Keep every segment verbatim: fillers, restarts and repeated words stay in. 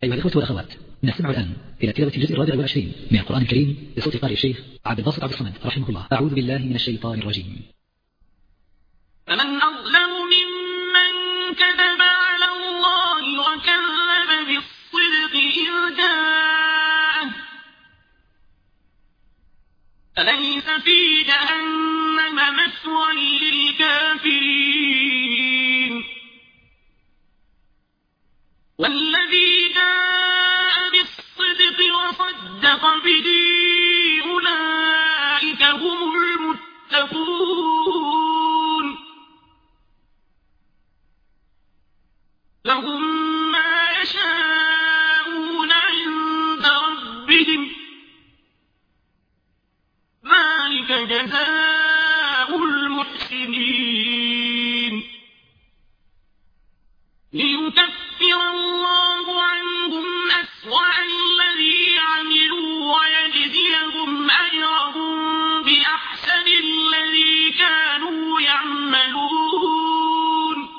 أيها الإخوة والأخوات، نستمع الآن إلى تلاوة الجزء الرابع والعشرين من القرآن الكريم بصوت قارئ الشيخ عبد الباسط عبد الصمد رحمه الله. أعوذ بالله من الشيطان الرجيم. فمن أظلم ممن كذب على الله وكذب بالصدق إذ جاءه أليس في جهنم مثوى للكافرين والذي جاء بالصدق وصدق به أولئك هم المتقون لهم ما يشاءون عند ربهم ذلك جزاء المحسنين ليكفر الله عنهم أسوأ الذي عملوا ويجزيهم أجرهم بأحسن الذي كانوا يعملون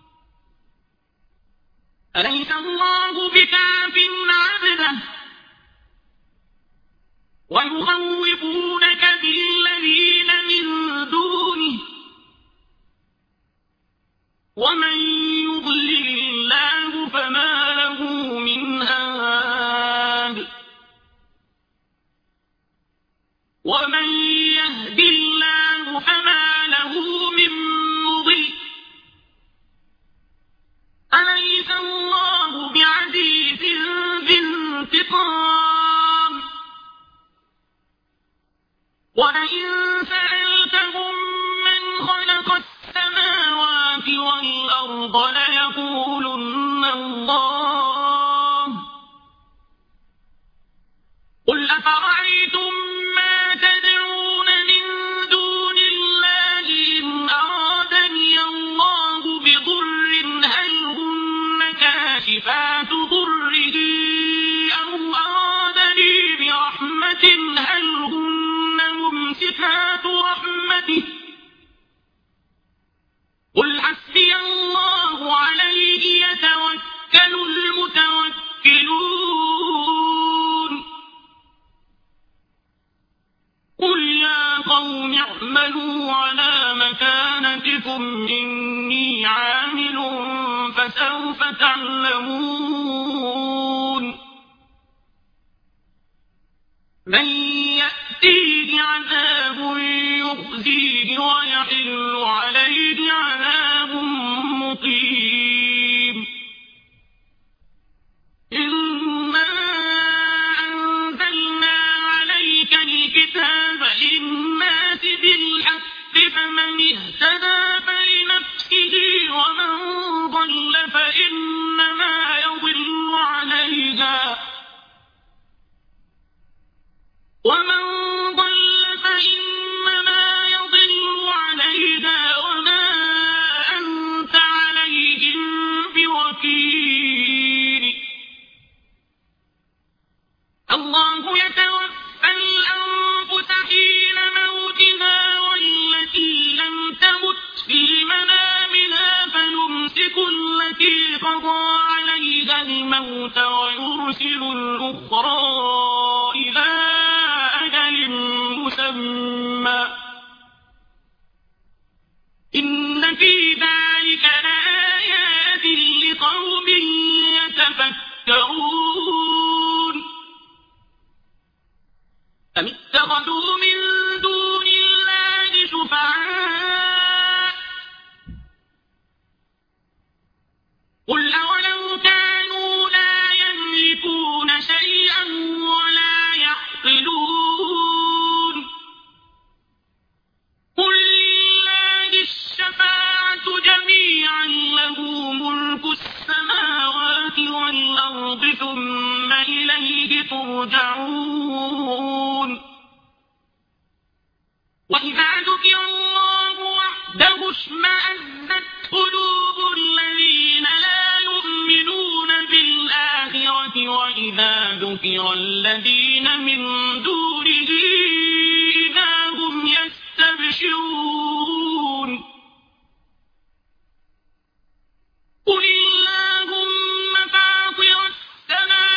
أليس الله بكاف عبده ويخوفونك بالذين من دونه ومن يضلل الله فما له من هاد ومن يهد الله فما له من مضل أليس الله بعزيز ذي انتقام ولئن سألتهم من خلق السماوات والأرض ليقولن الله قل أفرأيتم ما تدعون من دون الله إن أرادني الله بضر هل هن كاشفات ضره أو أرادني برحمة هل هن ممسكات رحمته قل حسبي الله عليه يتوكل المتوكلون قل يا قوم اعملوا على مكانتكم إني عامل فسوف تعلمون من يأتيه عذاب يخزيه ويحل عليه عذاب مقيم إنا أنزلنا عليك الكتاب للناس بالحق فمن اهتدى فلنفسه ومن ضل فإنما يضل عليها ومن ضل فإنما يضل عليها وما أنت عليهم بوكيل الله يتوفى الأنفس حين موتها والتي لم تمت في منامها فنمسك التي قضى عليها الموت ويرسل الأخرى إلى مسمى إن في ذلك لآيات لقوم يتفكرون أم اتخذوا من دون الله شفعاء قل أولو كانوا لا يملكون شيئا ولا يعقلون جميعا له ملك السماوات والأرض ثم إليه ترجعون وإذا ذكر الله وحده اشمأزت قلوب الذين لا يؤمنون بالآخرة وإذا ذكر الذين من دونه إذا هم يستبشرون قل اللهم فاطر السماوات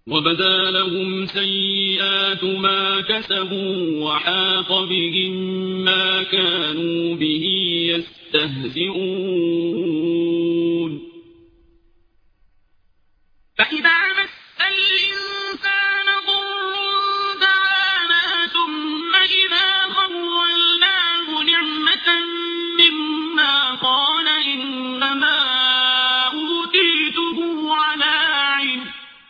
وبدا لهم سيئات ما كسبوا وحاق بهم ما كانوا به يستهزئون فإذا مس الإنسان ضر دعانا ثم إذا خولناه نعمة منا قال إنما أوتيته على علم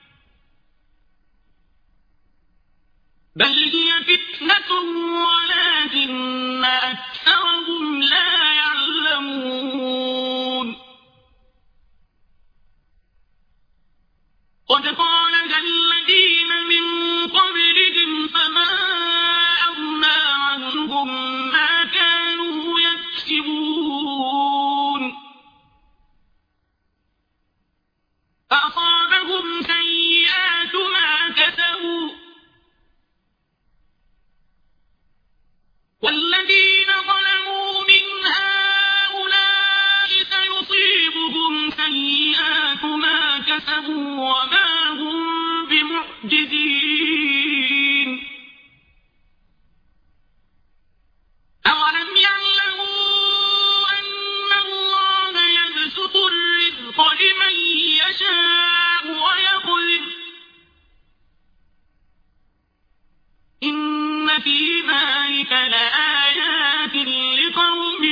بل هي فتنة ولكن أكثرهم لا يعلمون قد قالها الذين من قبلهم فما أغنى عنهم ما كانوا يكسبون فأصابهم سيئات ما كسبوا والذين ظلموا من هؤلاء سيصيبهم سيئات ما كسبوا وما هم بمعجزين أولم يعلموا أن الله يبسط الرزق لمن يشاء ويقدر إن في ذلك لآيات لقوم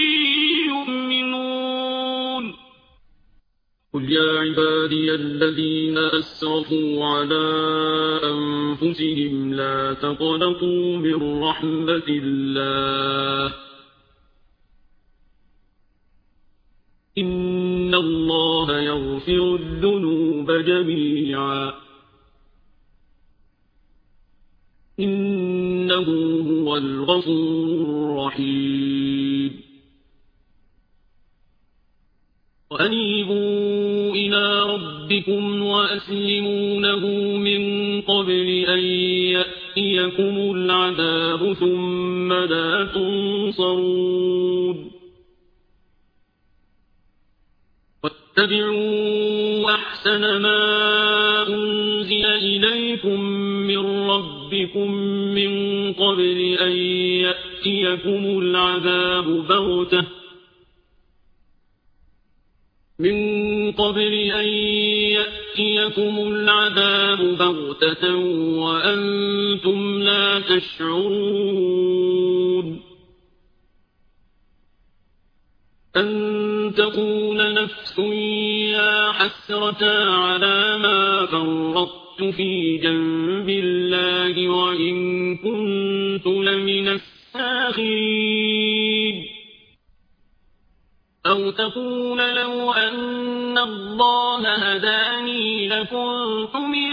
يؤمنون قل يا عبادي الذين أسرفوا على أنفسهم لا تقنطوا من رحمة الله إن الله يغفر الذنوب جميعا إنه هو الغفور الرحيم وأنيبوا إلى ربكم وأسلموا له من قبل أن يأتيكم العذاب ثم لا تنصرون واتبعوا أحسن ما أنزل إليكم من ربكم من قبل أن يأتيكم العذاب بغتة من قبل أن يأتيكم العذاب بغتة وأنتم لا تشعرون أن تقول نفس يا حسرة على ما فرطت في جنب الله وإن كنت لمن الساخرين أو تقول لو أن الله هداني لكنت من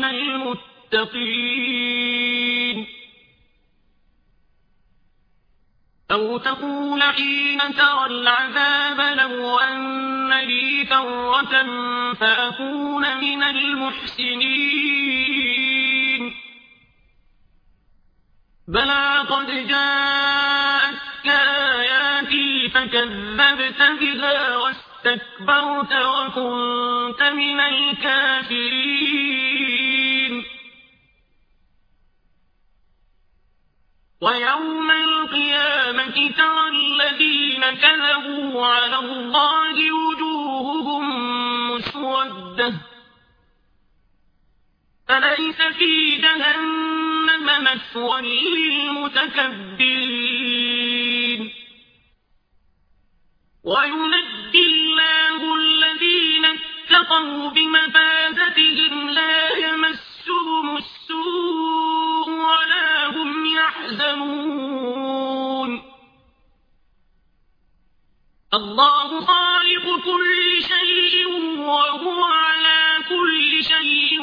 المتقين أو تقول حين ترى العذاب لو أن لي كرة فأكون من المحسنين بلى قد جاءتك آياتي فكذبت بها واستكبرت وكنت من الكافرين ويوم القيامة ترى الذين كذبوا على الله وجوههم مسودة أليس في جهنم مثوى للمتكبرين وينجي الله الذين اتقوا بمفازتهم لا يمسهم السوء ولا هم يحزنون الله خالق كل شيء وهو على كل شيء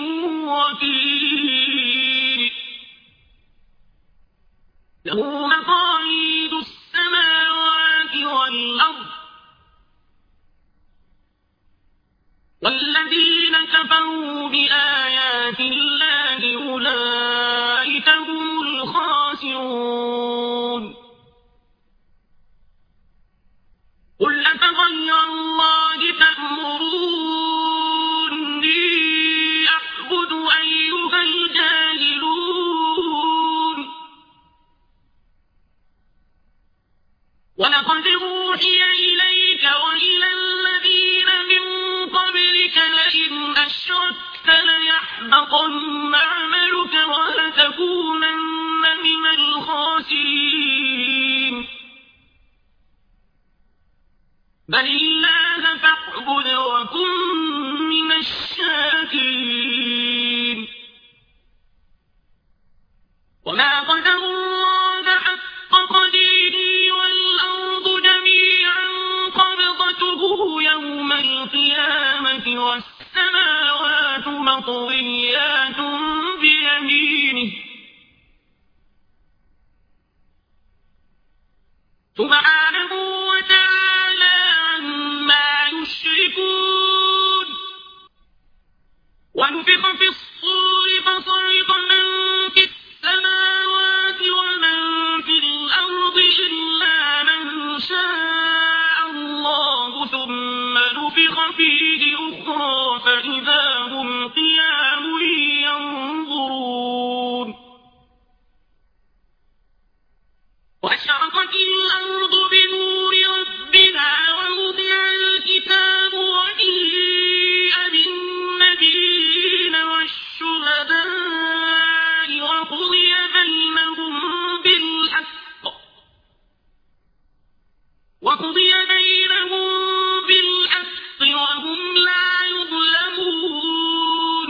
وكيل له مقاليد السماوات والأرض والذين كفروا بآيات الله أولئك هم الخاسرون قل أفغير الله تأمروني أعبد أيها يحبطن عملك ولتكونن من الخاسرين بل الله فاعبد وكن من الشاكرين وما قدروا الله حق قدره والأرض جميعا قبضته يوم القيامة والسماوات مطويات بيمينه سبحانه وتعالى عما يشركون ونفخ في الصور فصعق من في السماوات ومن في الأرض إلا من شاء الله ثم نفخ فيه أخرى فإذا هم قيام ينظرون وأشرقت الأرض بنور ربها ووضع الكتاب وجيء بالنبيين والشهداء وقضي بينهم بالحق وقضي بينهم بالحق وهم لا يظلمون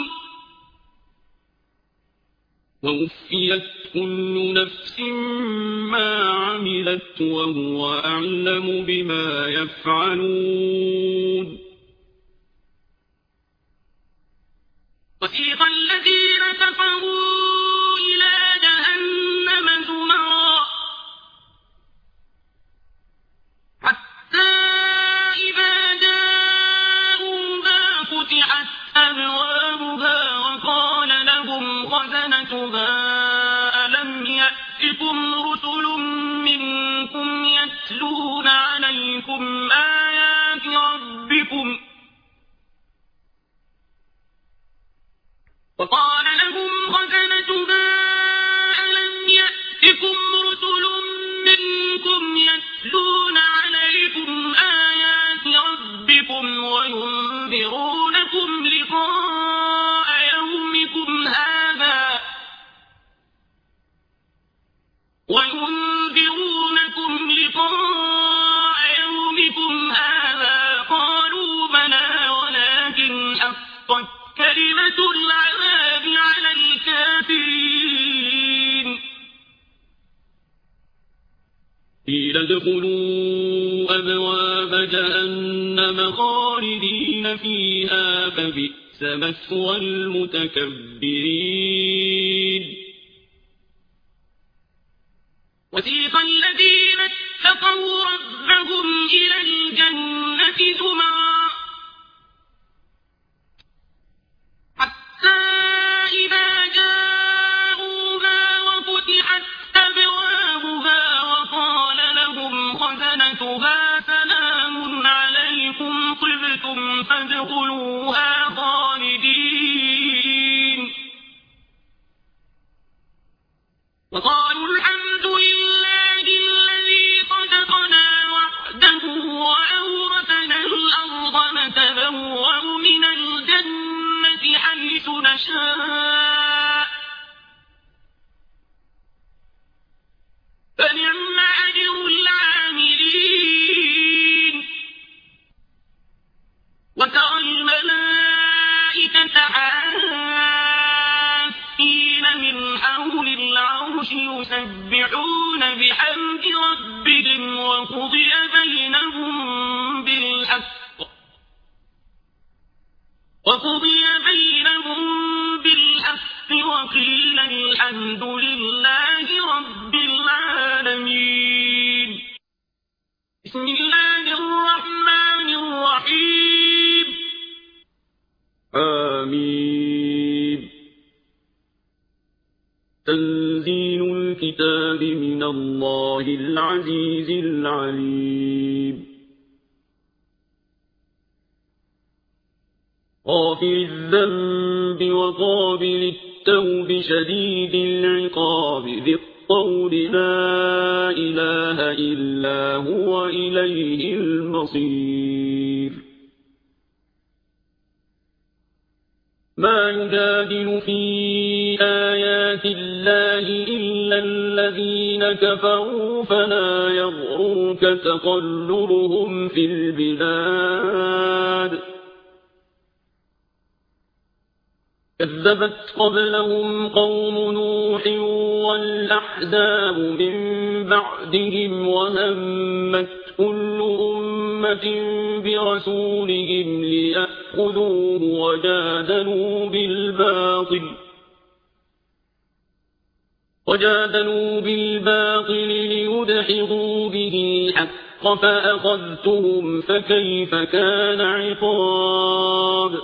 ووفيت كل نفس ما عملت وهو أعلم بما يفعلون وسيق الذين كفروا إلى جهنم زمرا حتى إذا جاءوها فتحت أبوابها وقال لهم خزنتها ألم يأتكم رسل منكم يتلون عليكم آيات ربكم وقال لهم خزنتها ألم يأتكم رسل منكم يتلون عليكم آيات ربكم وينذرونكم لقاء يومكم هذا وينذرونكم لقاء يومكم هذا قالوا بلى ولكن حقت كلمة العذاب على الكافرين قيل ادخلوا أبواب جهنم خالدين فيها فبئس مثوى المتكبرين وسيق الذين اتقوا ربهم إلى الجنة زمرا حتى إذا جاءوها وفتحت أبوابها وقال لهم خزنتها سلام عليكم طبتم فادخلوها خالدين وقالوا الحمد لله الذي صدقنا وعده وأورثنا الأرض نتبوأ من الجنة حيث نشاء فنعم أجر العاملين وترى الملائكة حافين من حول العرش يسبحون بحمد ربهم وقضي بينهم بالحق وقضي بينهم بالحق وقيل الحمد لله رب العالمين بسم الله الرحمن الرحيم آمين تنزيل الكتاب من الله العزيز العليم غافر الذنب وقابل التوب شديد العقاب ذي الطول لا إله إلا هو إليه المصير ما يجادل في آيات الله إلا الذين كفروا فلا يغررك تقلبهم في البلاد كذبت قبلهم قوم نوح والأحزاب من بعدهم وهمت كل أمة برسولهم ليأخذوه وجادلوا بالباطل وجادلوا بالباطل ليدحضوا به الحق فأخذتهم فكيف كان عقاب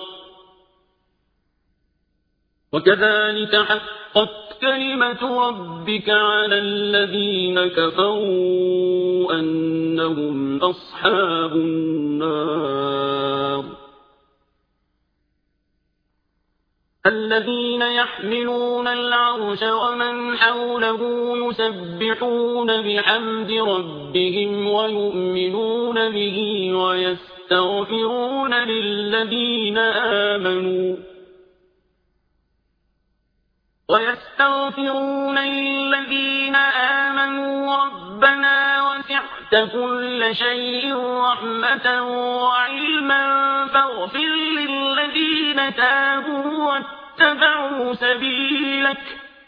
وكذلك حقت كلمة ربك على الذين كفروا أنهم أصحاب النار الذين يحملون العرش ومن حوله يسبحون بحمد ربهم ويؤمنون به ويستغفرون للذين آمنوا ويستغفرون للذين آمنوا ربنا وسعت كل شيء رحمة وعلما فاغفر للذين تابوا واتبعوا سبيلك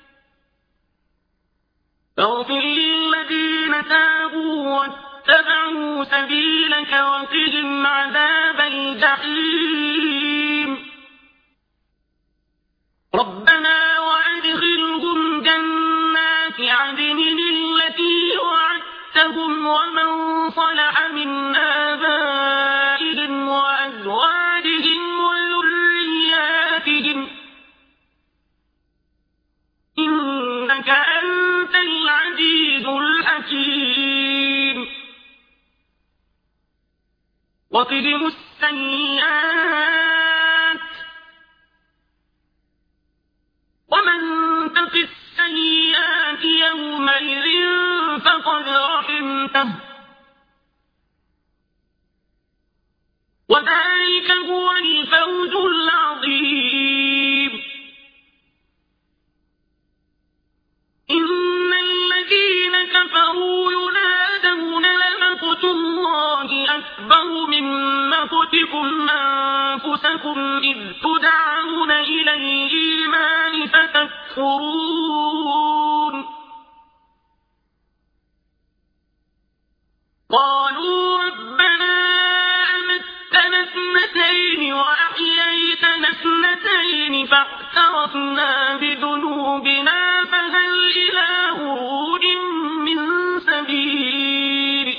فاغفر للذين تابوا واتبعوا سبيلك وقهم عذاب الجحيم ربنا وأدخلهم جنات عدن التي وعدتهم ومن صلح من آبائهم وأزواجهم وذرياتهم إنك أنت العزيز الحكيم وقهم السيئات ومن تق السيئات يومئذ فقد رحمته وذلك هو الفوز العظيم إن الذين كفروا ينادون لمقت الله أكبر من مقتكم أنفسكم إذ تدعون إلى الإيمان فتكفرون قالوا ربنا أمتنا اثنتين وأحييتنا اثنتين فاعترفنا بذنوبنا فهل إلى خروج من سبيل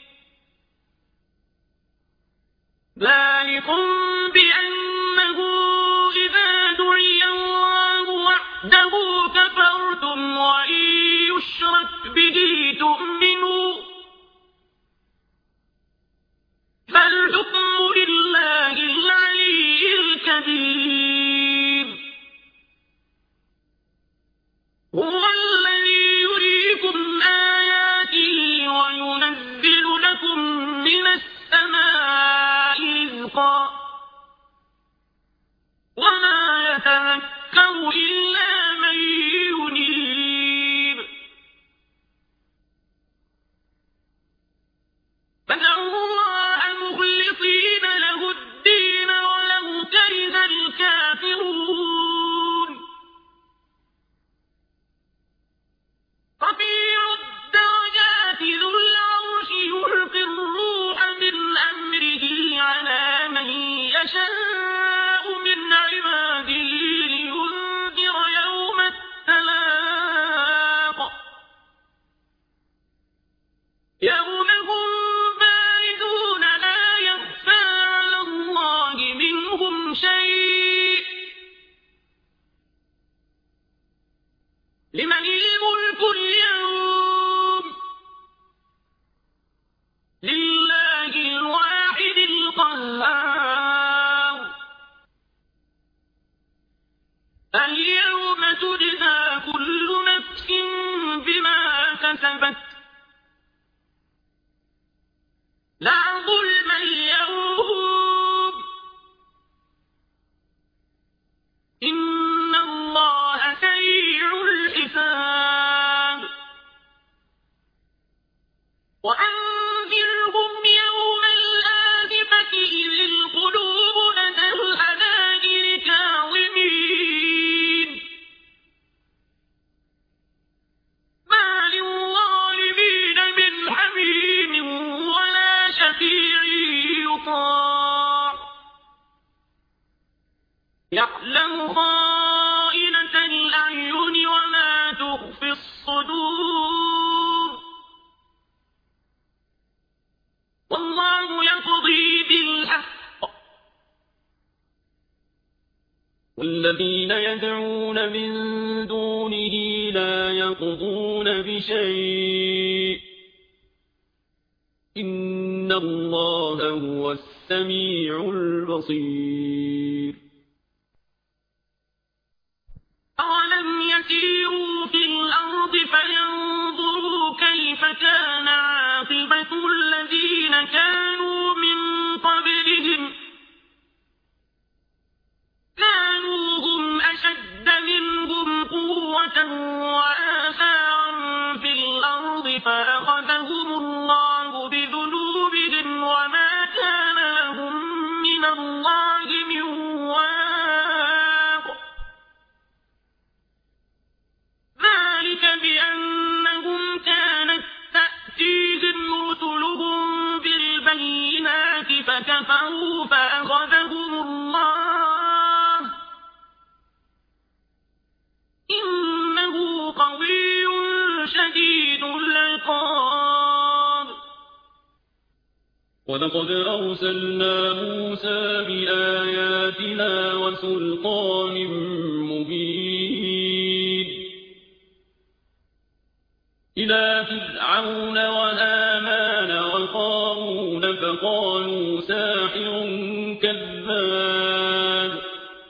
ذلكم بأنه إذا دعي الله وحده كفرتم وإن يشرك به تؤمنوا فالحكم لله العلي الكبير هو الذي يريكم آياته وينزل لكم من السماء رزقا وما يتذكر إلا من ينيب فادعوا الله مخلصين له الدين ولو كره الكافرون رفيع الدرجات ذو العرش يلقي الروح من أمره على من يشاء من عباده لينذر يوم التلاق يوم هم بارزون لا يخفى على الله منهم شيء لمن الملك اليوم لله الواحد القهار اليوم تجزى كل نفس بما كسبت لا ظلم اليوم يعلم خائنة الأعين وما تخفي الصدور والله يقضي بالحق والذين يدعون من دونه لا يقضون بشيء إن الله هو السميع البصير أولم يسيروا في الأرض فينظروا كيف كان عاقبة الذين كانوا من قبلهم كانوا هم أشد منهم قوة وآثارا في الأرض فأخذهم الله بذنوبهم وما كان لهم من الله من واق ذلك بأنهم كانت تأتيهم رسلهم بالبينات فكفروا فأخذهم الله إنه قوي شديد العقاب ولقد أرسلنا موسى بآياتنا وسلطان مبين إلى فرعون وهامان وقارون فقالوا ساحر كذاب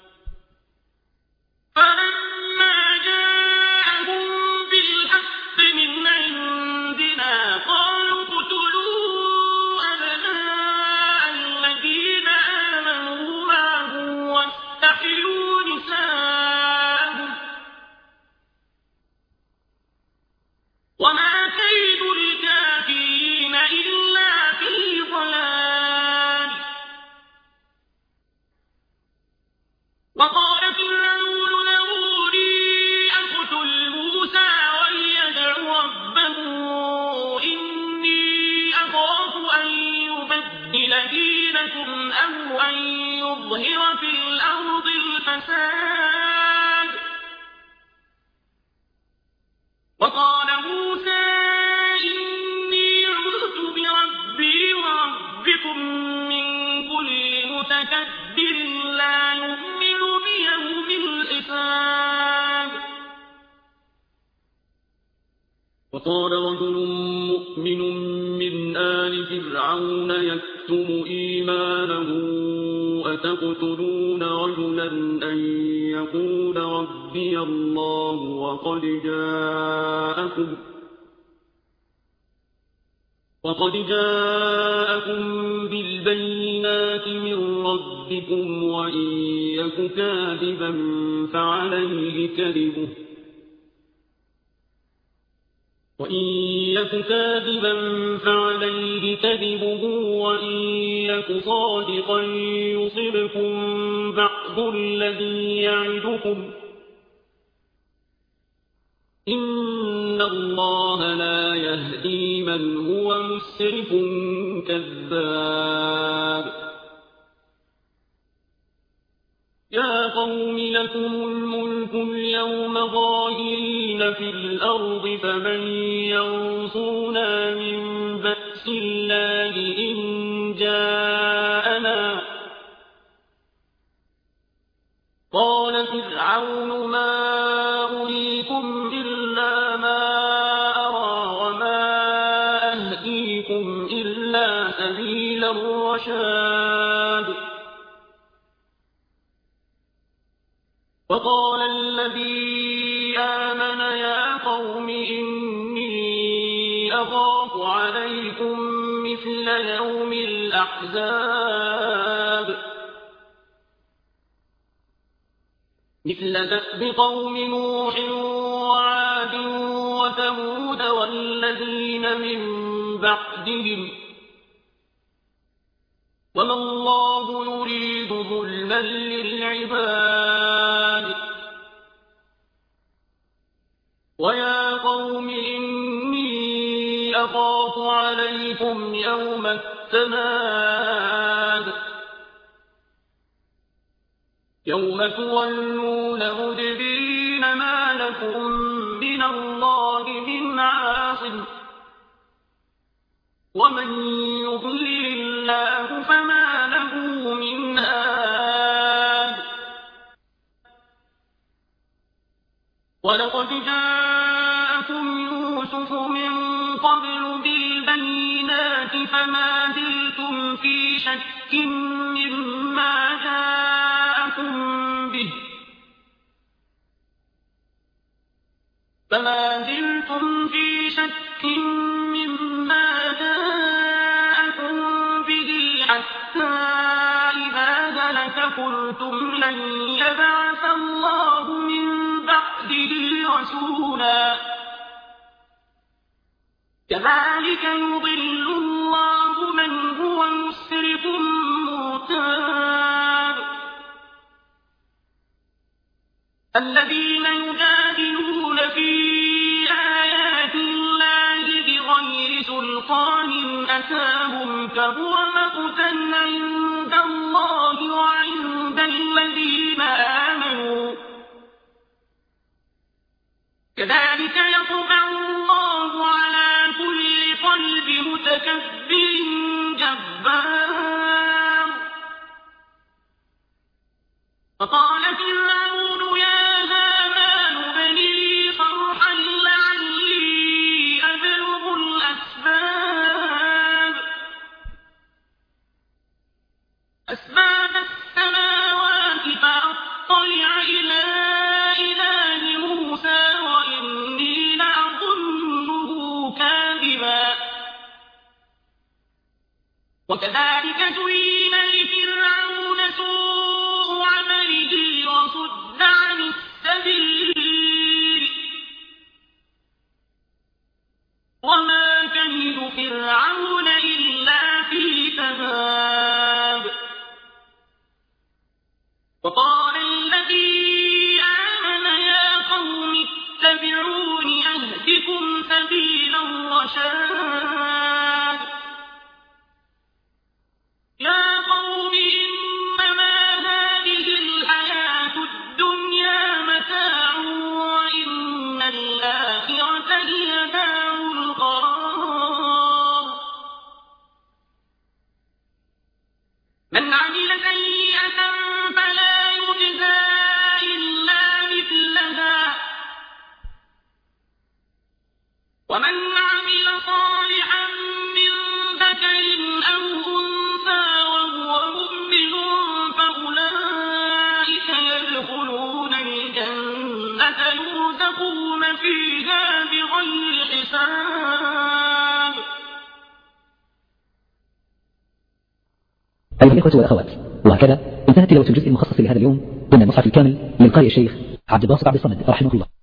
فلما جاءهم بالحق من عندنا قالوا اقتلوا أبناء الذين آمنوا معه واستحيوا نساءهم وما كيد الكافرين إلا في ضلال وقال فرعون ذروني أقتل موسى وليدع ربه إني أخاف أن يبدل دينكم أو أن يظهر في الأرض الفساد وقال موسى إني عذت بربي وربكم من كل متكبر لا يؤمن بيوم الحساب وقال رجل مؤمن من آل فرعون يكتم إيمانه أتقتلون رجلا أن يقول ربي الله وقد جاءكم وقد جاءكم بالبينات من ربكم وإن يك كاذبا فعليه كذبه وإن يك كاذبا فعليه كذبه وإن يك صادقا يصبكم بعض الذي يعدكم إن الله لا يهدي من هو مسرف كذاب يا قوم لكم الملك اليوم ظاهرين في الأرض فمن ينصرنا من بأس الله إن جاءنا قال فرعون ما أريكم إلا ما أرى وما أهديكم إلا سبيل الرشاد وقال الذي آمن يا قوم إني أخاف عليكم مثل يوم الأحزاب مثل دأب قوم نوح وعاد وثمود والذين من بعدهم وما الله يريد ظلما للعباد ويا قوم إني أخاف عليكم يوم التناد يوم تولون مدبرين ما لكم من الله من عاصم ومن يضلل الله فما له من هاد ولقد جاءكم يوسف من قبل بالبينات فما زلتم في شك مما جاءكم به فما زلتم في شك مما جاءكم به حتى إذا هلك قلتم لن يبعث الله من بعده رسولا كذلك يضل الله من هو مسرف مرتاب الذين يجادلون في آيات الله بغير سلطان أتاهم كبر مقتا عند الله وعند الذين آمنوا كذلك يطبع الله على كل قلب متكبر جبار فقال فرعون يا هامان ابن لي صرحا لعلي أبلغ الأسباب أسباب السماوات فأطلع إلى إله موسى وإني لأظنه كاذبا وكذلك زين لفرعون سوء عمله وصد عن السبيل وما كيد فرعون إلا في تباب وقال الذي آمن يا قوم اتبعون أهدكم سبيل الرشاد يا قوم إنما هذه الحياة الدنيا متاع وإن الآخرة هي دار القرار من عمل سيئة فلا يجزى إلا مثلها ومن عمل صالحا من ذكر أو أنثى وهو مؤمن فأولئك يدخلون الجنة يرزقون فيها بغير حساب. أيها الإخوة والأخوات، وهكذا انتهت تلاوة الجزء المخصص لهذا اليوم ضمن المصحف الكامل للقارئ الشيخ عبد الباسط عبد الصمد رحمه الله.